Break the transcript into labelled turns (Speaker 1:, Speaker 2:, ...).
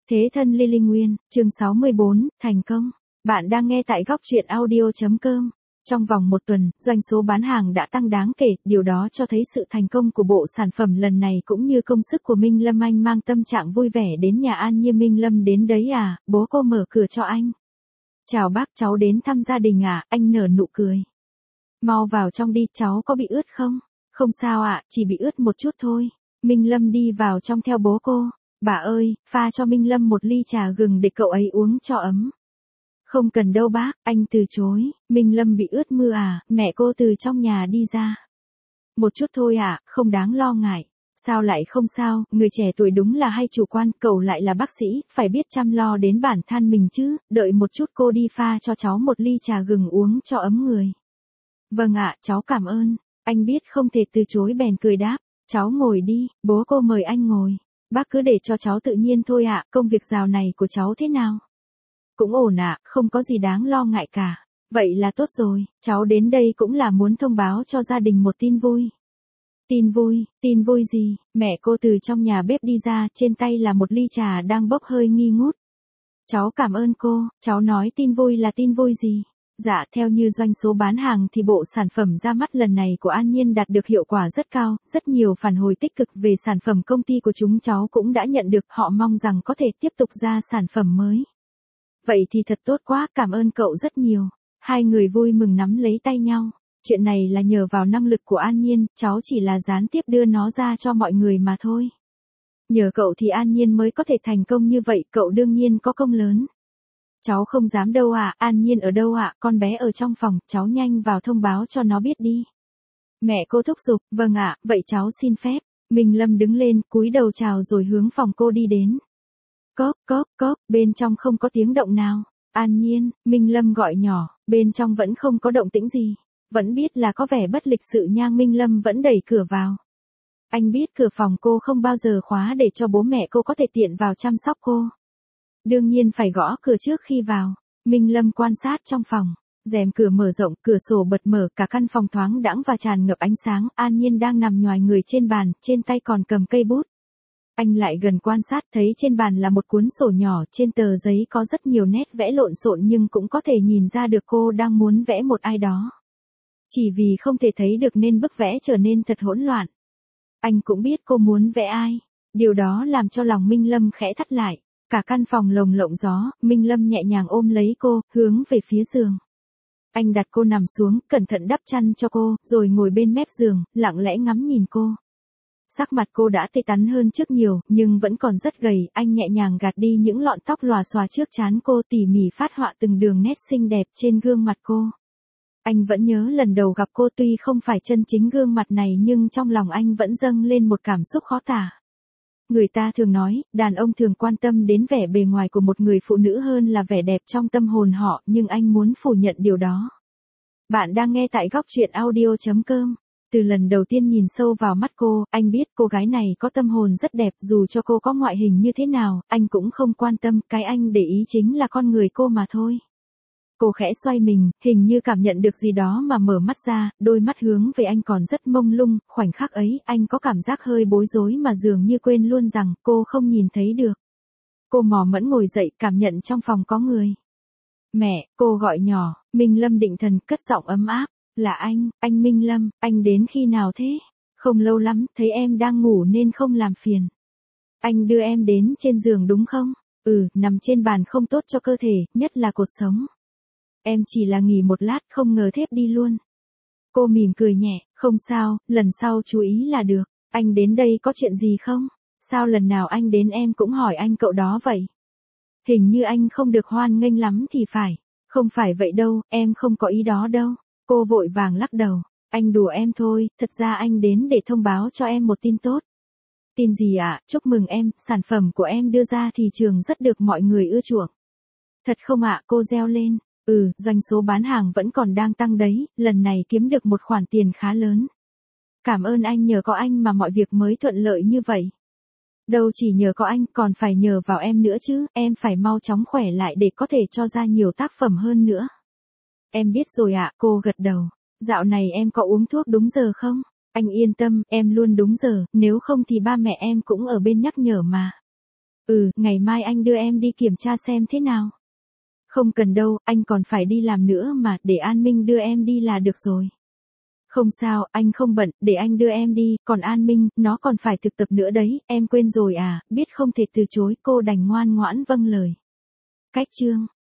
Speaker 1: Thế thân Lily Nguyên, chương 64, thành công. Bạn đang nghe tại góc truyện audio.com. Trong vòng một tuần, doanh số bán hàng đã tăng đáng kể, điều đó cho thấy sự thành công của bộ sản phẩm lần này cũng như công sức của Minh Lâm. Anh mang tâm trạng vui vẻ đến nhà An Nhiên. Minh Lâm đến đấy à, bố cô mở cửa cho anh. Chào bác, cháu đến thăm gia đình à, anh nở nụ cười. Mau vào trong đi, cháu có bị ướt không? Không sao ạ, chỉ bị ướt một chút thôi. Minh Lâm đi vào trong theo bố cô. Bà ơi, pha cho Minh Lâm một ly trà gừng để cậu ấy uống cho ấm. Không cần đâu bác, anh từ chối. Minh Lâm bị ướt mưa à, mẹ cô từ trong nhà đi ra. Một chút thôi à, không đáng lo ngại. Sao lại không sao, người trẻ tuổi đúng là hay chủ quan, cậu lại là bác sĩ, phải biết chăm lo đến bản thân mình chứ, đợi một chút cô đi pha cho cháu một ly trà gừng uống cho ấm người. Vâng ạ, cháu cảm ơn. Anh biết không thể từ chối bèn cười đáp, cháu ngồi đi, bố cô mời anh ngồi. Bác cứ để cho cháu tự nhiên thôi ạ, công việc rào này của cháu thế nào? Cũng ổn ạ, không có gì đáng lo ngại cả. Vậy là tốt rồi, cháu đến đây cũng là muốn thông báo cho gia đình một tin vui. Tin vui gì? Mẹ cô từ trong nhà bếp đi ra, trên tay là một ly trà đang bốc hơi nghi ngút. Cháu cảm ơn cô, cháu nói tin vui là tin vui gì? Dạ, theo như doanh số bán hàng thì bộ sản phẩm ra mắt lần này của An Nhiên đạt được hiệu quả rất cao, rất nhiều phản hồi tích cực về sản phẩm công ty của chúng cháu cũng đã nhận được, họ mong rằng có thể tiếp tục ra sản phẩm mới. Vậy thì thật tốt quá, cảm ơn cậu rất nhiều. Hai người vui mừng nắm lấy tay nhau. Chuyện này là nhờ vào năng lực của An Nhiên, cháu chỉ là gián tiếp đưa nó ra cho mọi người mà thôi. Nhờ cậu thì An Nhiên mới có thể thành công như vậy, cậu đương nhiên có công lớn. Cháu không dám đâu ạ, An Nhiên ở đâu ạ, con bé ở trong phòng, cháu nhanh vào thông báo cho nó biết đi. Mẹ cô thúc giục, vâng ạ, vậy cháu xin phép. Minh Lâm đứng lên, cúi đầu chào rồi hướng phòng cô đi đến. Cốp, bên trong không có tiếng động nào. An Nhiên, Minh Lâm gọi nhỏ, bên trong vẫn không có động tĩnh gì. Vẫn biết là có vẻ bất lịch sự nha. Minh Lâm vẫn đẩy cửa vào. Anh biết cửa phòng cô không bao giờ khóa để cho bố mẹ cô có thể tiện vào chăm sóc cô. Đương nhiên phải gõ cửa trước khi vào. Minh Lâm quan sát trong phòng. Rèm cửa mở rộng, cửa sổ bật mở, cả căn phòng thoáng đãng và tràn ngập ánh sáng. An Nhiên đang nằm nhoài người trên bàn, trên tay còn cầm cây bút. Anh lại gần quan sát, thấy trên bàn là một cuốn sổ nhỏ, trên tờ giấy có rất nhiều nét vẽ lộn xộn nhưng cũng có thể nhìn ra được cô đang muốn vẽ một ai đó. Chỉ vì không thể thấy được nên bức vẽ trở nên thật hỗn loạn. Anh cũng biết cô muốn vẽ ai. Điều đó làm cho lòng Minh Lâm khẽ thắt lại. Cả căn phòng lồng lộng gió, Minh Lâm nhẹ nhàng ôm lấy cô, hướng về phía giường. Anh đặt cô nằm xuống, cẩn thận đắp chăn cho cô, rồi ngồi bên mép giường, lặng lẽ ngắm nhìn cô. Sắc mặt cô đã tươi tắn hơn trước nhiều, nhưng vẫn còn rất gầy, anh nhẹ nhàng gạt đi những lọn tóc lòa xòa trước trán cô, tỉ mỉ phát họa từng đường nét xinh đẹp trên gương mặt cô. Anh vẫn nhớ lần đầu gặp cô, tuy không phải chân chính gương mặt này nhưng trong lòng anh vẫn dâng lên một cảm xúc khó tả. Người ta thường nói, đàn ông thường quan tâm đến vẻ bề ngoài của một người phụ nữ hơn là vẻ đẹp trong tâm hồn họ, nhưng anh muốn phủ nhận điều đó. Bạn đang nghe tại góc truyện audio.com. Từ lần đầu tiên nhìn sâu vào mắt cô, anh biết cô gái này có tâm hồn rất đẹp, dù cho cô có ngoại hình như thế nào, anh cũng không quan tâm, cái anh để ý chính là con người cô mà thôi. Cô khẽ xoay mình, hình như cảm nhận được gì đó mà mở mắt ra, đôi mắt hướng về anh còn rất mông lung, khoảnh khắc ấy, anh có cảm giác hơi bối rối mà dường như quên luôn rằng cô không nhìn thấy được. Cô mò mẫm ngồi dậy, cảm nhận trong phòng có người. Mẹ, cô gọi nhỏ. Minh Lâm định thần, cất giọng ấm áp. Là anh Minh Lâm, anh đến khi nào thế? Không lâu lắm, thấy em đang ngủ nên không làm phiền. Anh đưa em đến trên giường đúng không? Nằm trên bàn không tốt cho cơ thể, nhất là cột sống. Em chỉ là nghỉ một lát, không ngờ thiếp đi luôn. Cô mỉm cười nhẹ, không sao, lần sau chú ý là được. Anh đến đây có chuyện gì không? Sao lần nào anh đến em cũng hỏi anh cậu đó vậy? Hình như anh không được hoan nghênh lắm thì phải. Không phải vậy đâu, em không có ý đó đâu. Cô vội vàng lắc đầu. Anh đùa em thôi, thật ra anh đến để thông báo cho em một tin tốt. Tin gì ạ? Chúc mừng em, sản phẩm của em đưa ra thị trường rất được mọi người ưa chuộng. Thật không ạ? Cô reo lên. Doanh số bán hàng vẫn còn đang tăng đấy, lần này kiếm được một khoản tiền khá lớn. Cảm ơn anh, nhờ có anh mà mọi việc mới thuận lợi như vậy. Đâu chỉ nhờ có anh, còn phải nhờ vào em nữa chứ, em phải mau chóng khỏe lại để có thể cho ra nhiều tác phẩm hơn nữa. Em biết rồi ạ, cô gật đầu. Dạo này em có uống thuốc đúng giờ không? Anh yên tâm, em luôn đúng giờ, nếu không thì ba mẹ em cũng ở bên nhắc nhở mà. Ngày mai anh đưa em đi kiểm tra xem thế nào. Không cần đâu, anh còn phải đi làm nữa mà, để An Minh đưa em đi là được rồi. Không sao, anh không bận, để anh đưa em đi, còn An Minh, nó còn phải thực tập nữa đấy, em quên rồi à, biết không thể từ chối, cô đành ngoan ngoãn vâng lời. Cách chương